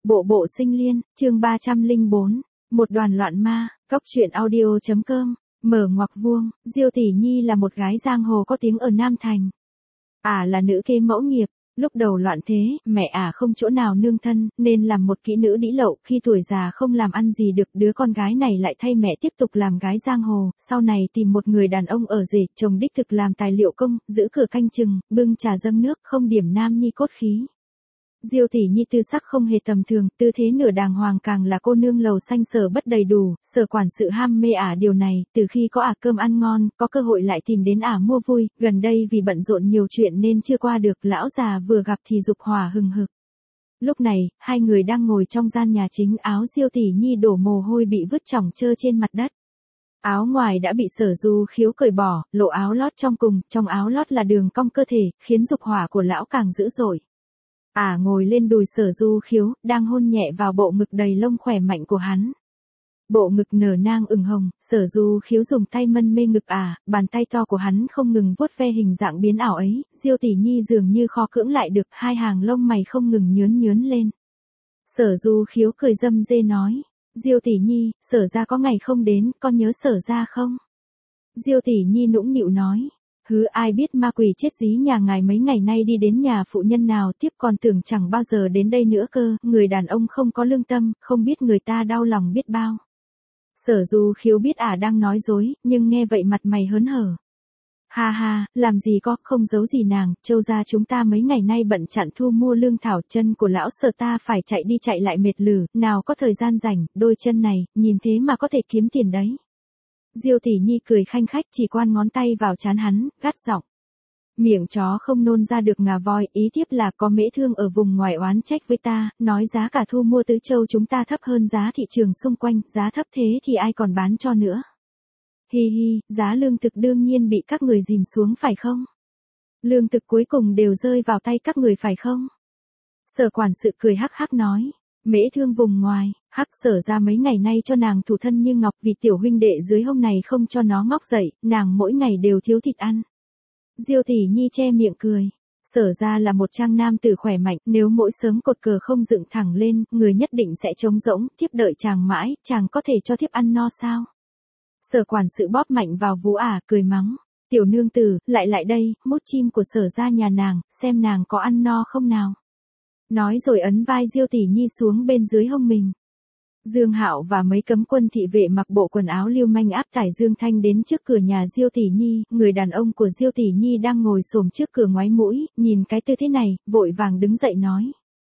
Bộ bộ sinh liên, chương 304, một đoàn loạn ma, cóc truyện audio.com, mở ngoặc vuông, Diêu Tỷ Nhi là một gái giang hồ có tiếng ở Nam Thành. Là nữ kế mẫu nghiệp, lúc đầu loạn thế, mẹ không chỗ nào nương thân, nên làm một kỹ nữ đĩ lậu, khi tuổi già không làm ăn gì được, đứa con gái này lại thay mẹ tiếp tục làm gái giang hồ, sau này tìm một người đàn ông ở rể, chồng đích thực làm tài liệu công, giữ cửa canh chừng, bưng trà dâng nước, không điểm nam nhi cốt khí. Diêu Tỷ Nhi tư sắc không hề tầm thường, tư thế nửa đàng hoàng, càng là cô nương lầu xanh sở bất đầy đủ, sở quản sự ham mê điều này, từ khi có cơm ăn ngon, có cơ hội lại tìm đến mua vui, gần đây vì bận rộn nhiều chuyện nên chưa qua được, lão già vừa gặp thì dục hỏa hừng hực. Lúc này, hai người đang ngồi trong gian nhà chính, áo Diêu Tỷ Nhi đổ mồ hôi bị vứt chỏng chơ trên mặt đất. Áo ngoài đã bị Sở Du Khiếu cởi bỏ, lộ áo lót trong cùng, trong áo lót là đường cong cơ thể, khiến dục hỏa của lão càng dữ dội. Ngồi lên đùi Sở Du Khiếu, đang hôn nhẹ vào bộ ngực đầy lông khỏe mạnh của hắn. Bộ ngực nở nang ửng hồng, Sở Du Khiếu dùng tay mân mê ngực bàn tay to của hắn không ngừng vuốt ve hình dạng biến ảo ấy, Diêu Tỷ Nhi dường như khó cưỡng lại được, hai hàng lông mày không ngừng nhướn nhướn lên. Sở Du Khiếu cười râm rê nói, Diêu Tỷ Nhi, Sở gia có ngày không đến, con nhớ Sở gia không? Diêu Tỷ Nhi nũng nịu nói. Ai biết ma quỷ chết dí nhà ngài mấy ngày nay đi đến nhà phụ nhân nào tiếp, còn tưởng chẳng bao giờ đến đây nữa cơ, người đàn ông không có lương tâm, không biết người ta đau lòng biết bao. Sở Du Khiếu biết đang nói dối, nhưng nghe vậy mặt mày hớn hở. Ha, làm gì có, không giấu gì nàng, Châu gia chúng ta mấy ngày nay bận chặn thu mua lương thảo, chân của lão Sở ta phải chạy đi chạy lại mệt lử, nào có thời gian rảnh, đôi chân này, nhìn thế mà có thể kiếm tiền đấy. Diêu Tỷ Nhi cười khanh khách, chỉ quan ngón tay vào trán hắn, gắt giọng. Miệng chó không nôn ra được ngà voi, ý tiếp là có mễ thương ở vùng ngoài oán trách với ta, nói giá cả thu mua tứ châu chúng ta thấp hơn giá thị trường xung quanh, giá thấp thế thì ai còn bán cho nữa. Hi, giá lương thực đương nhiên bị các người dìm xuống phải không? Lương thực cuối cùng đều rơi vào tay các người phải không? Sở quản sự cười hắc hắc nói. Mễ thương vùng ngoài, Sở ra mấy ngày nay cho nàng thủ thân như ngọc, vì tiểu huynh đệ dưới hông này không cho nó ngóc dậy, nàng mỗi ngày đều thiếu thịt ăn. Diêu Tỷ Nhi che miệng cười. Sở ra là một trang nam tử khỏe mạnh, nếu mỗi sớm cột cờ không dựng thẳng lên, người nhất định sẽ trống rỗng, thiếp đợi chàng mãi, chàng có thể cho thiếp ăn no sao? Sở quản sự bóp mạnh vào vú cười mắng. Tiểu nương tử, lại đây, mút chim của Sở ra nhà nàng, xem nàng có ăn no không nào. Nói rồi ấn vai Diêu Tỷ Nhi xuống bên dưới hông mình. Dương Hạo và mấy cấm quân thị vệ mặc bộ quần áo lưu manh áp tải Dương Thanh đến trước cửa nhà Diêu Tỷ Nhi, người đàn ông của Diêu Tỷ Nhi đang ngồi xổm trước cửa ngoái mũi, nhìn cái tư thế này, vội vàng đứng dậy nói.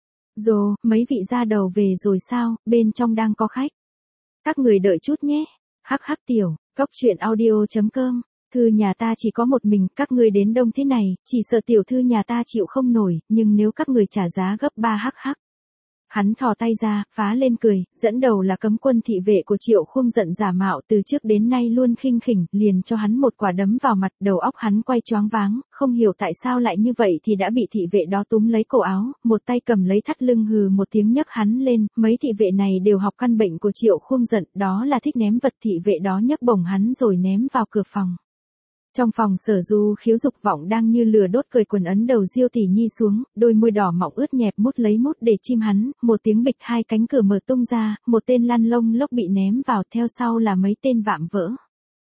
Dồ, mấy vị gia đầu về rồi sao, bên trong đang có khách. Các người đợi chút nhé. Hắc tiểu, cóc truyện audio.com. Thư nhà ta chỉ có một mình, các ngươi đến đông thế này, chỉ sợ tiểu thư nhà ta chịu không nổi, nhưng nếu các người trả giá gấp 3 hắc. Hắn thò tay ra, phá lên cười, dẫn đầu là cấm quân thị vệ của Triệu Khung giận giả mạo từ trước đến nay luôn khinh khỉnh, liền cho hắn một quả đấm vào mặt, đầu óc hắn quay choáng váng, không hiểu tại sao lại như vậy thì đã bị thị vệ đó túm lấy cổ áo, một tay cầm lấy thắt lưng hừ một tiếng nhấc hắn lên, mấy thị vệ này đều học căn bệnh của Triệu Khung giận, đó là thích ném vật, thị vệ đó nhấc bổng hắn rồi ném vào cửa phòng. Trong phòng Sở Du Khiếu dục vọng đang như lửa đốt, cởi quần ấn đầu Diêu Tỷ Nhi xuống, đôi môi đỏ mọng ướt nhẹp mút lấy mút để chim hắn, một tiếng bịch, hai cánh cửa mở tung ra, một tên lăn lông lốc bị ném vào, theo sau là mấy tên vạm vỡ.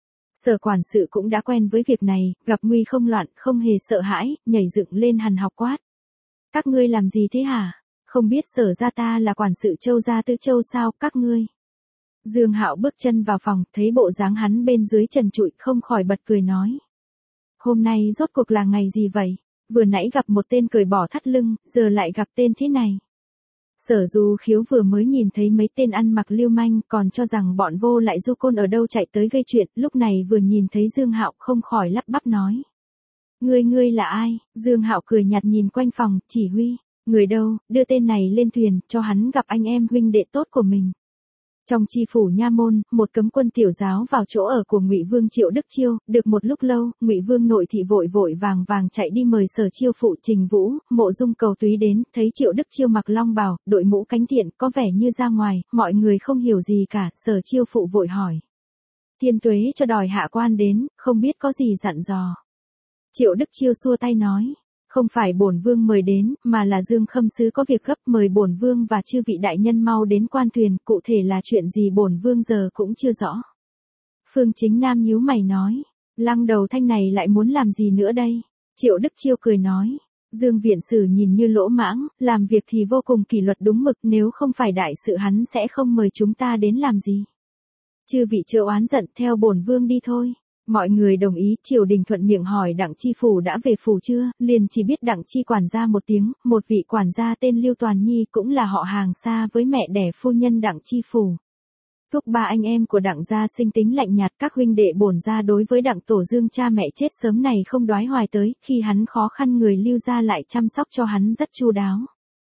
Sở quản sự cũng đã quen với việc này, gặp nguy không loạn, không hề sợ hãi, nhảy dựng lên hằn học quát. Các ngươi làm gì thế hả? Không biết Sở gia ta là quản sự Châu gia tứ châu sao, các ngươi? Dương Hạo bước chân vào phòng, thấy bộ dáng hắn bên dưới trần trụi, không khỏi bật cười nói. Hôm nay rốt cuộc là ngày gì vậy? Vừa nãy gặp một tên cởi bỏ thắt lưng, giờ lại gặp tên thế này. Sở Du Khiếu vừa mới nhìn thấy mấy tên ăn mặc lưu manh, còn cho rằng bọn vô lại du côn ở đâu chạy tới gây chuyện, lúc này vừa nhìn thấy Dương Hạo không khỏi lắp bắp nói. Ngươi là ai? Dương Hạo cười nhạt nhìn quanh phòng, chỉ huy. Người đâu, đưa tên này lên thuyền, cho hắn gặp anh em huynh đệ tốt của mình. Trong chi phủ nha môn, một cấm quân tiểu giáo vào chỗ ở của Ngụy Vương Triệu Đức Chiêu, được một lúc lâu, Ngụy Vương nội thị vội vàng chạy đi mời Sở chiêu phụ Trình Vũ, Mộ Dung Cầu Túy đến, thấy Triệu Đức Chiêu mặc long bào, đội mũ cánh thiện, có vẻ như ra ngoài, mọi người không hiểu gì cả, Sở chiêu phụ vội hỏi. Thiên tuế cho đòi hạ quan đến, không biết có gì dặn dò. Triệu Đức Chiêu xua tay nói, Không phải bổn vương mời đến, mà là Dương Khâm sứ có việc gấp mời bổn vương và chư vị đại nhân mau đến quan thuyền, cụ thể là chuyện gì bổn vương giờ cũng chưa rõ. Phương Chính Nam nhíu mày nói, Lăng Đầu Thanh này lại muốn làm gì nữa đây? Triệu Đức Chiêu cười nói, Dương viện sử nhìn như lỗ mãng, làm việc thì vô cùng kỷ luật đúng mực, nếu không phải đại sự hắn sẽ không mời chúng ta đến làm gì. Chư vị chớ oán giận, theo bổn vương đi thôi. Mọi người đồng ý, triều đình thuận miệng hỏi Đặng Chi Phủ đã về phủ chưa, liền chỉ biết Đặng Chi quản gia một tiếng, một vị quản gia tên Lưu Toàn Nhi cũng là họ hàng xa với mẹ đẻ phu nhân Đặng Chi Phủ. Thúc ba anh em của Đặng gia sinh tính lạnh nhạt, các huynh đệ bổn gia đối với Đặng Tổ Dương cha mẹ chết sớm này không đoái hoài tới, khi hắn khó khăn người Lưu gia lại chăm sóc cho hắn rất chu đáo.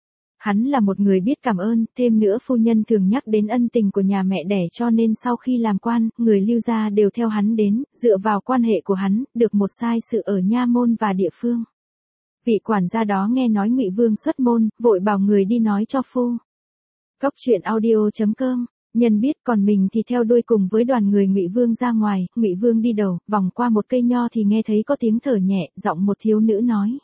Hắn là một người biết cảm ơn, thêm nữa phu nhân thường nhắc đến ân tình của nhà mẹ đẻ cho nên sau khi làm quan, người Lưu gia đều theo hắn đến, dựa vào quan hệ của hắn, được một sai sự ở nha môn và địa phương. Vị quản gia đó nghe nói Ngụy Vương xuất môn, vội bảo người đi nói cho phu. Cốc truyện audio.com. Nhân biết, còn mình thì theo đuôi cùng với đoàn người Ngụy Vương ra ngoài. Ngụy Vương đi đầu, vòng qua một cây nho thì nghe thấy có tiếng thở nhẹ, giọng một thiếu nữ nói: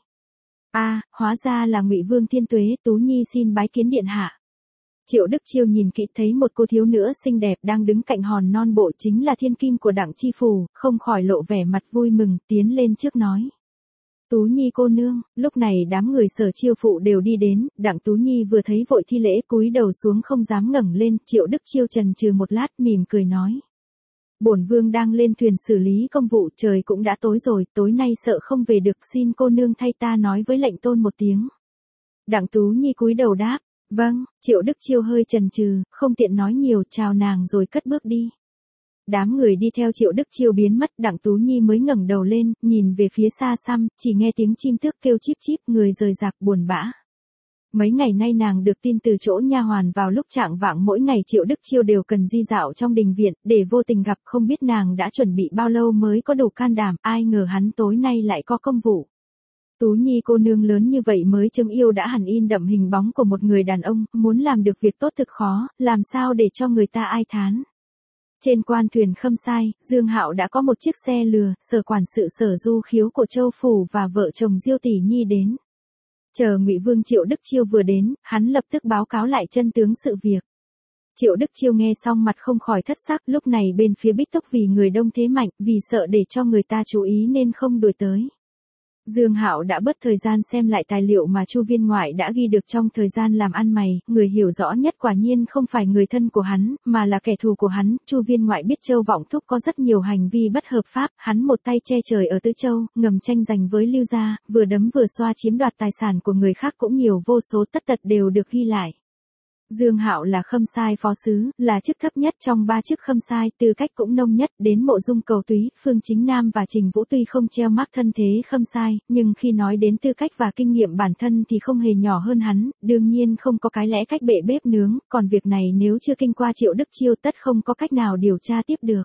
"A, hóa ra là Ngụy Vương thiên tuế, Tú Nhi xin bái kiến điện hạ." Triệu Đức Chiêu nhìn kỹ thấy một cô thiếu nữ xinh đẹp đang đứng cạnh hòn non bộ, chính là thiên kim của Đặng Chi Phủ, không khỏi lộ vẻ mặt vui mừng, tiến lên trước nói: "Tú Nhi cô nương." Lúc này đám người Sở Chiêu phụ đều đi đến, Đặng Tú Nhi vừa thấy vội thi lễ, cúi đầu xuống không dám ngẩng lên. Triệu Đức Chiêu chần chừ một lát, mỉm cười nói: "Bổn vương đang lên thuyền xử lý công vụ, trời cũng đã tối rồi, tối nay sợ không về được, xin cô nương thay ta nói với lệnh tôn một tiếng." Đặng Tú Nhi cúi đầu đáp: "Vâng." Triệu Đức Chiêu hơi chần chừ, không tiện nói nhiều, chào nàng rồi cất bước đi. Đám người đi theo Triệu Đức Chiêu biến mất, Đặng Tú Nhi mới ngẩng đầu lên, nhìn về phía xa xăm, chỉ nghe tiếng chim tước kêu chíp chíp, người rời rạc buồn bã. Mấy ngày nay nàng được tin từ chỗ nha hoàn vào lúc trạng vạng mỗi ngày Triệu Đức Chiêu đều cần di dạo trong đình viện, để vô tình gặp, không biết nàng đã chuẩn bị bao lâu mới có đủ can đảm, ai ngờ hắn tối nay lại có công vụ. Tú Nhi cô nương lớn như vậy mới chấm yêu đã hẳn in đậm hình bóng của một người đàn ông, muốn làm được việc tốt thực khó, làm sao để cho người ta ai thán. Trên quan thuyền Khâm Sai, Dương Hạo đã có một chiếc xe lừa, Sở quản sự Sở Du Khiếu của Châu phủ và vợ chồng Diêu Tỷ Nhi đến. Chờ Ngụy Vương Triệu Đức Chiêu vừa đến, hắn lập tức báo cáo lại chân tướng sự việc. Triệu Đức Chiêu nghe xong mặt không khỏi thất sắc, lúc này bên phía Bích Tốc vì người đông thế mạnh, vì sợ để cho người ta chú ý nên không đuổi tới. Dương Hạo đã bớt thời gian xem lại tài liệu mà Chu Viên Ngoại đã ghi được trong thời gian làm ăn mày, người hiểu rõ nhất quả nhiên không phải người thân của hắn, mà là kẻ thù của hắn. Chu Viên Ngoại biết Châu Vọng Thúc có rất nhiều hành vi bất hợp pháp, hắn một tay che trời ở Tứ Châu, ngầm tranh giành với Lưu gia, vừa đấm vừa xoa chiếm đoạt tài sản của người khác cũng nhiều vô số, tất tật đều được ghi lại. Dương Hạo là Khâm Sai phó sứ, là chức thấp nhất trong 3 chức Khâm Sai, tư cách cũng nông nhất, đến Mộ Dung Cầu Túy, Phương Chính Nam và Trình Vũ tuy không treo mác thân thế Khâm Sai, nhưng khi nói đến tư cách và kinh nghiệm bản thân thì không hề nhỏ hơn hắn, đương nhiên không có cái lẽ cách bệ bếp nướng, còn việc này nếu chưa kinh qua Triệu Đức Chiêu tất không có cách nào điều tra tiếp được.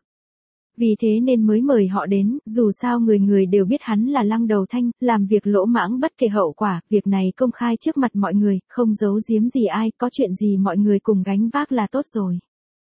Vì thế nên mới mời họ đến, dù sao người người đều biết hắn là Lăng Đầu Thanh, làm việc lỗ mãng bất kể hậu quả, việc này công khai trước mặt mọi người, không giấu giếm gì ai, có chuyện gì mọi người cùng gánh vác là tốt rồi.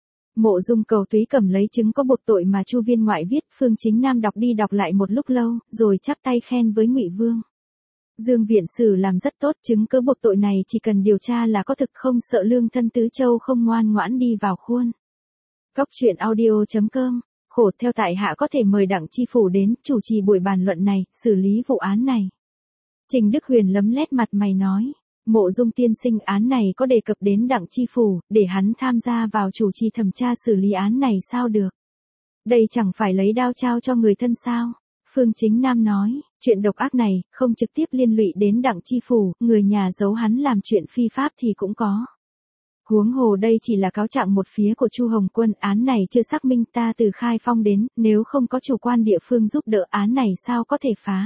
Mộ Dung Cầu Túy cầm lấy chứng có buộc tội mà Chu Viên Ngoại viết, Phương Chính Nam đọc đi đọc lại một lúc lâu, rồi chắp tay khen với Ngụy Vương. Dương viện sử làm rất tốt, chứng cứ buộc tội này chỉ cần điều tra là có thực, không sợ lương thân Tứ Châu không ngoan ngoãn đi vào khuôn. Cốc truyện audio.com. Khổ theo tại hạ có thể mời Đặng Chi Phủ đến, chủ trì buổi bàn luận này, xử lý vụ án này. Trình Đức Huyền lấm lét mặt mày nói, Mộ Dung tiên sinh, án này có đề cập đến Đặng Chi Phủ, để hắn tham gia vào chủ trì thẩm tra xử lý án này sao được. Đây chẳng phải lấy đao trao cho người thân sao. Phương Chính Nam nói, chuyện độc ác này, không trực tiếp liên lụy đến Đặng Chi Phủ, người nhà giấu hắn làm chuyện phi pháp thì cũng có. Huống hồ đây chỉ là cáo trạng một phía của Chu Hồng Quân, án này chưa xác minh, ta từ Khai Phong đến, nếu không có chủ quan địa phương giúp đỡ án này sao có thể phá.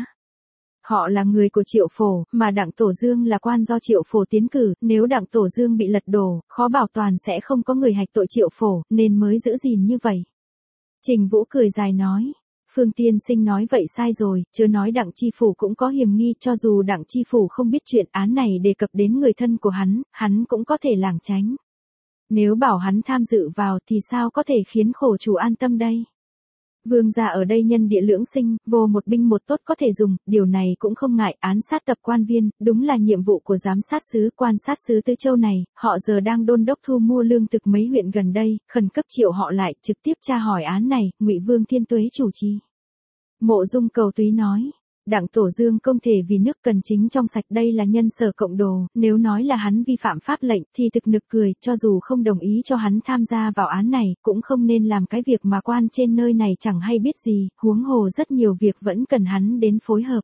Họ là người của Triệu Phổ, mà Đặng Tổ Dương là quan do Triệu Phổ tiến cử, nếu Đặng Tổ Dương bị lật đổ, khó bảo toàn sẽ không có người hạch tội Triệu Phổ, nên mới giữ gìn như vậy. Trình Vũ cười dài nói, Phương tiên sinh nói vậy sai rồi, chưa nói Đặng Chi Phủ cũng có hiểm nghi, cho dù Đặng Chi Phủ không biết chuyện án này đề cập đến người thân của hắn cũng có thể lảng tránh. Nếu bảo hắn tham dự vào thì sao có thể khiến khổ chủ an tâm đây. Vương gia ở đây nhân địa lưỡng sinh, vô một binh một tốt có thể dùng, điều này cũng không ngại. Án sát tập quan viên, đúng là nhiệm vụ của giám sát sứ, quan sát sứ Tứ Châu này. Họ giờ đang đôn đốc thu mua lương thực mấy huyện gần đây, khẩn cấp triệu họ lại, trực tiếp tra hỏi án này. Ngụy Vương Thiên Tuế chủ trì. Mộ Dung Cầu Túy nói. Đặng Tổ Dương không thể vì nước cần chính trong sạch, đây là nhân sở cộng đồ, nếu nói là hắn vi phạm pháp lệnh thì thực nực cười, cho dù không đồng ý cho hắn tham gia vào án này, cũng không nên làm cái việc mà quan trên nơi này chẳng hay biết gì, huống hồ rất nhiều việc vẫn cần hắn đến phối hợp.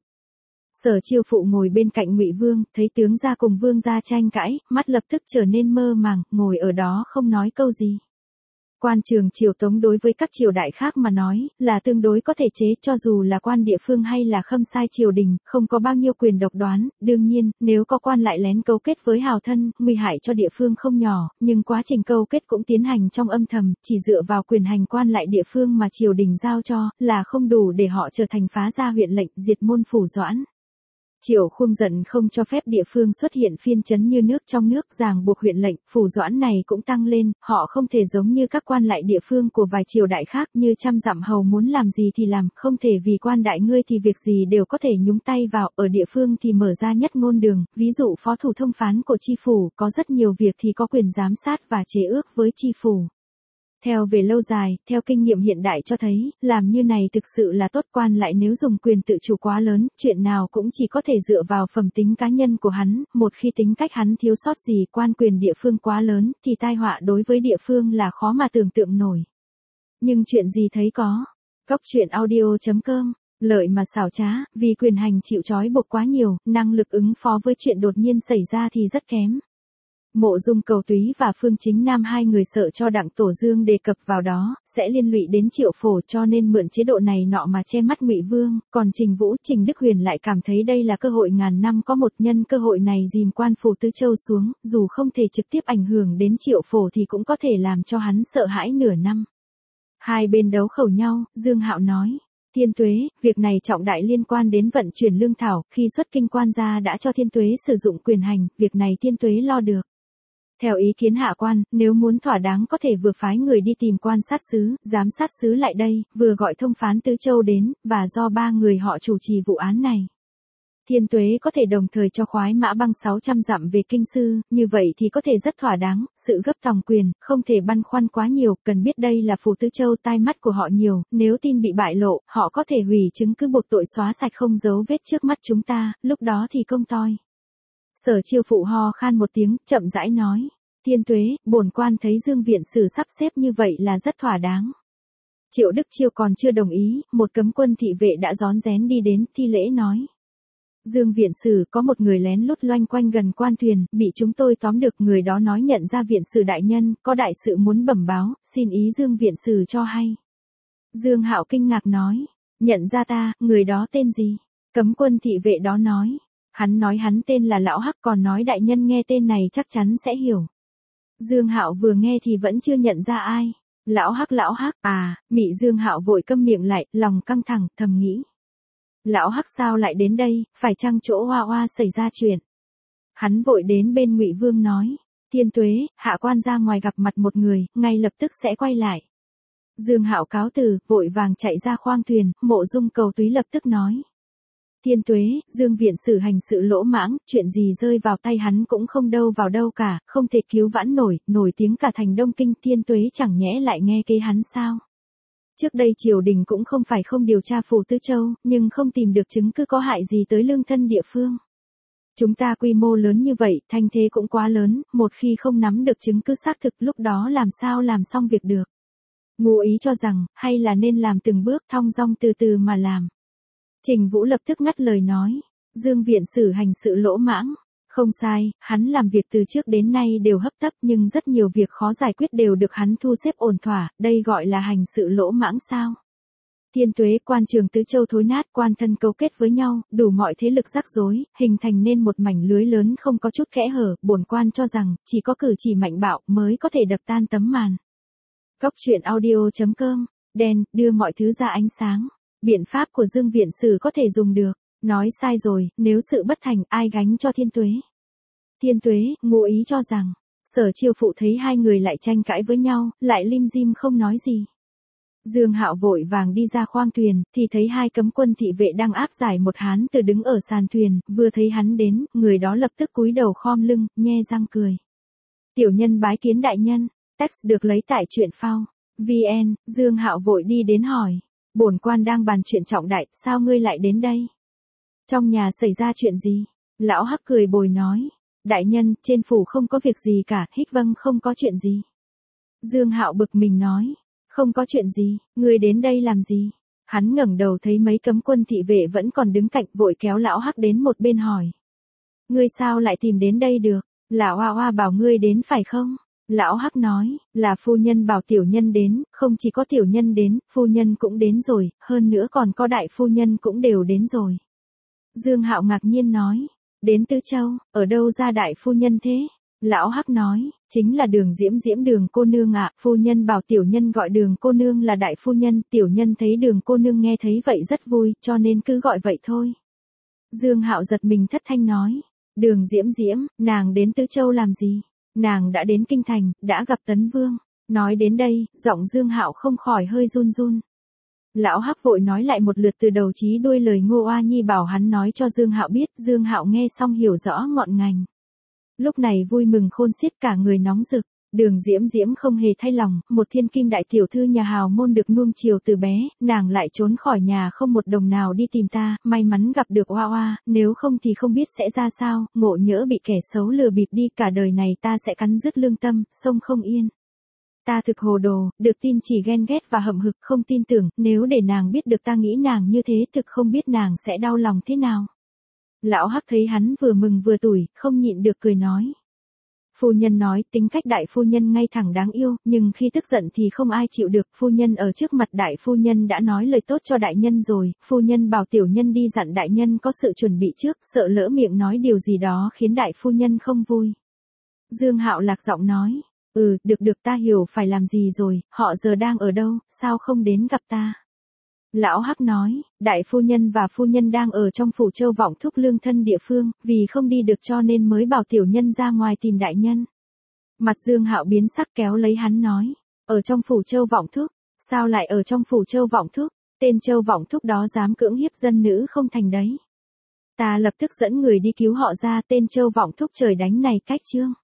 Sở Chiêu Phụ ngồi bên cạnh Ngụy Vương, thấy tướng gia cùng vương gia tranh cãi, mắt lập tức trở nên mơ màng, ngồi ở đó không nói câu gì. Quan trường triều Tống đối với các triều đại khác mà nói, là tương đối có thể chế, cho dù là quan địa phương hay là khâm sai triều đình, không có bao nhiêu quyền độc đoán. Đương nhiên, nếu có quan lại lén cấu kết với hào thân, nguy hại cho địa phương không nhỏ, nhưng quá trình câu kết cũng tiến hành trong âm thầm, chỉ dựa vào quyền hành quan lại địa phương mà triều đình giao cho, là không đủ để họ trở thành phá gia huyện lệnh, diệt môn phủ doãn. Triệu Khung giận không cho phép địa phương xuất hiện phiên trấn như nước trong nước, ràng buộc huyện lệnh, phủ doãn này cũng tăng lên, họ không thể giống như các quan lại địa phương của vài triều đại khác, như trăm dặm hầu muốn làm gì thì làm, không thể vì quan đại ngươi thì việc gì đều có thể nhúng tay vào, ở địa phương thì mở ra nhất ngôn đường, ví dụ phó thủ thông phán của chi phủ, có rất nhiều việc thì có quyền giám sát và chế ước với chi phủ. Theo về lâu dài, theo kinh nghiệm hiện đại cho thấy, làm như này thực sự là tốt. Quan lại nếu dùng quyền tự chủ quá lớn, chuyện nào cũng chỉ có thể dựa vào phẩm tính cá nhân của hắn, một khi tính cách hắn thiếu sót gì, quan quyền địa phương quá lớn, thì tai họa đối với địa phương là khó mà tưởng tượng nổi. Nhưng chuyện gì thấy có. Cóc truyện audio.com, lợi mà xảo trá, vì quyền hành chịu trói buộc quá nhiều, năng lực ứng phó với chuyện đột nhiên xảy ra thì rất kém. Mộ Dung Cầu Túy và Phương Chính Nam hai người sợ cho Đặng Tổ Dương đề cập vào đó, sẽ liên lụy đến Triệu Phổ, cho nên mượn chế độ này nọ mà che mắt Ngụy Vương, còn Trình Vũ, Trình Đức Huyền lại cảm thấy đây là cơ hội ngàn năm có một, nhân cơ hội này dìm quan phủ Tứ Châu xuống, dù không thể trực tiếp ảnh hưởng đến Triệu Phổ thì cũng có thể làm cho hắn sợ hãi nửa năm. Hai bên đấu khẩu nhau, Dương Hạo nói. Thiên Tuế, việc này trọng đại liên quan đến vận chuyển lương thảo, khi xuất kinh quan gia đã cho Thiên Tuế sử dụng quyền hành, việc này Thiên Tuế lo được. Theo ý kiến hạ quan, nếu muốn thỏa đáng có thể vừa phái người đi tìm quan sát sứ, giám sát sứ lại đây, vừa gọi thông phán Tứ Châu đến, và do ba người họ chủ trì vụ án này. Thiên Tuế có thể đồng thời cho khoái mã băng 600 dặm về kinh sư, như vậy thì có thể rất thỏa đáng, sự gấp tòng quyền, không thể băn khoăn quá nhiều, cần biết đây là phủ Tứ Châu, tai mắt của họ nhiều, nếu tin bị bại lộ, họ có thể hủy chứng cứ buộc tội xóa sạch không dấu vết trước mắt chúng ta, lúc đó thì công toi. Sở Chiêu Phụ ho khan một tiếng, chậm rãi nói. Thiên Tuế, bổn quan thấy Dương viện sử sắp xếp như vậy là rất thỏa đáng. Triệu Đức Chiêu còn chưa đồng ý, một cấm quân thị vệ đã rón rén đi đến, thi lễ nói. Dương viện sử có một người lén lút loanh quanh gần quan thuyền, bị chúng tôi tóm được, người đó nói nhận ra viện sử đại nhân, có đại sự muốn bẩm báo, xin ý Dương viện sử cho hay. Dương Hạo kinh ngạc nói, nhận ra ta, người đó tên gì? Cấm quân thị vệ đó nói. Hắn nói hắn tên là Lão Hắc, còn nói đại nhân nghe tên này chắc chắn sẽ hiểu. Dương Hạo vừa nghe thì vẫn chưa nhận ra ai. Lão Hắc, à, Mị Dương Hạo vội câm miệng lại, lòng căng thẳng, thầm nghĩ. Lão Hắc sao lại đến đây, phải chăng chỗ Hoa Hoa xảy ra chuyện? Hắn vội đến bên Ngụy Vương nói, Thiên Tuế, hạ quan ra ngoài gặp mặt một người, ngay lập tức sẽ quay lại. Dương Hạo cáo từ, vội vàng chạy ra khoang thuyền, Mộ Dung Cầu Túy lập tức nói. Thiên Tuế, Dương viện sử hành sự lỗ mãng, chuyện gì rơi vào tay hắn cũng không đâu vào đâu cả, không thể cứu vãn nổi, nổi tiếng cả thành Đông Kinh. Thiên Tuế chẳng nhẽ lại nghe kế hắn sao? Trước đây triều đình cũng không phải không điều tra phủ Tứ Châu, nhưng không tìm được chứng cứ có hại gì tới lương thân địa phương. Chúng ta quy mô lớn như vậy, thanh thế cũng quá lớn, một khi không nắm được chứng cứ xác thực, lúc đó làm sao làm xong việc được. Ngụ ý cho rằng, hay là nên làm từng bước, thong dong từ từ mà làm. Trình Vũ lập tức ngắt lời nói, Dương viện sử hành sự lỗ mãng. Không sai, hắn làm việc từ trước đến nay đều hấp tấp, nhưng rất nhiều việc khó giải quyết đều được hắn thu xếp ổn thỏa, đây gọi là hành sự lỗ mãng sao? Thiên Tuế, quan trường Tứ Châu thối nát, quan thân cấu kết với nhau, đủ mọi thế lực rắc rối, hình thành nên một mảnh lưới lớn không có chút kẽ hở, bổn quan cho rằng, chỉ có cử chỉ mạnh bạo mới có thể đập tan tấm màn. Cóc truyện audio.com, đen, đưa mọi thứ ra ánh sáng. Biện pháp của Dương viện sử có thể dùng được. Nói sai rồi, nếu sự bất thành, ai gánh cho Thiên Tuế? Thiên Tuế, ngụ ý cho rằng, Sở Chiêu Phụ thấy hai người lại tranh cãi với nhau, lại lim dim không nói gì. Dương Hạo vội vàng đi ra khoang thuyền, thì thấy hai cấm quân thị vệ đang áp giải một hán tử đứng ở sàn thuyền, vừa thấy hắn đến, người đó lập tức cúi đầu khom lưng, nhe răng cười. Tiểu nhân bái kiến đại nhân, text được lấy tại truyện phao. VN, Dương Hạo vội đi đến hỏi. Bổn quan đang bàn chuyện trọng đại, sao ngươi lại đến đây? Trong nhà xảy ra chuyện gì? Lão Hắc cười bồi nói. Đại nhân, trên phủ không có việc gì cả, hích vâng không có chuyện gì. Dương Hạo bực mình nói. Không có chuyện gì, ngươi đến đây làm gì? Hắn ngẩng đầu thấy mấy cấm quân thị vệ vẫn còn đứng cạnh, vội kéo lão Hắc đến một bên hỏi. Ngươi sao lại tìm đến đây được? Là Hoa Hoa bảo ngươi đến phải không? Lão Hắc nói, là phu nhân bảo tiểu nhân đến, không chỉ có tiểu nhân đến, phu nhân cũng đến rồi, hơn nữa còn có đại phu nhân cũng đều đến rồi. Dương Hạo ngạc nhiên nói, đến Tứ Châu, ở đâu ra đại phu nhân thế? Lão Hắc nói, chính là Đường Diễm Diễm Đường cô nương ạ, phu nhân bảo tiểu nhân gọi Đường cô nương là đại phu nhân, tiểu nhân thấy Đường cô nương nghe thấy vậy rất vui, cho nên cứ gọi vậy thôi. Dương Hạo giật mình thất thanh nói, Đường Diễm Diễm, nàng đến Tứ Châu làm gì? Nàng đã đến Kinh Thành, đã gặp Tấn Vương. Nói đến đây, giọng Dương Hạo không khỏi hơi run run. Lão Hắc vội nói lại một lượt từ đầu chí đuôi lời Ngô Oa Nhi bảo hắn nói cho Dương Hạo biết, Dương Hạo nghe xong hiểu rõ ngọn ngành. Lúc này vui mừng khôn xiết, cả người nóng rực. Đường Diễm Diễm không hề thay lòng, một thiên kim đại tiểu thư nhà hào môn được nuông chiều từ bé, nàng lại trốn khỏi nhà không một đồng nào đi tìm ta, may mắn gặp được Oa Oa, nếu không thì không biết sẽ ra sao, ngộ nhỡ bị kẻ xấu lừa bịp đi, cả đời này ta sẽ cắn rứt lương tâm, sông không yên. Ta thực hồ đồ, được tin chỉ ghen ghét và hậm hực, không tin tưởng, nếu để nàng biết được ta nghĩ nàng như thế, thực không biết nàng sẽ đau lòng thế nào. Lão Hắc thấy hắn vừa mừng vừa tủi, không nhịn được cười nói. Phu nhân nói, tính cách đại phu nhân ngay thẳng đáng yêu, nhưng khi tức giận thì không ai chịu được, phu nhân ở trước mặt đại phu nhân đã nói lời tốt cho đại nhân rồi, phu nhân bảo tiểu nhân đi dặn đại nhân có sự chuẩn bị trước, sợ lỡ miệng nói điều gì đó khiến đại phu nhân không vui. Dương Hạo lạc giọng nói, được ta hiểu phải làm gì rồi, họ giờ đang ở đâu, sao không đến gặp ta? Lão Hắc nói, đại phu nhân và phu nhân đang ở trong phủ Châu Vọng Thúc lương thân địa phương, vì không đi được cho nên mới bảo tiểu nhân ra ngoài tìm đại nhân. Mặt Dương Hạo biến sắc kéo lấy hắn nói, ở trong phủ Châu Vọng Thúc, sao lại ở trong phủ Châu Vọng Thúc, tên Châu Vọng Thúc đó dám cưỡng hiếp dân nữ không thành đấy. Ta lập tức dẫn người đi cứu họ ra, tên Châu Vọng Thúc trời đánh này cách chương.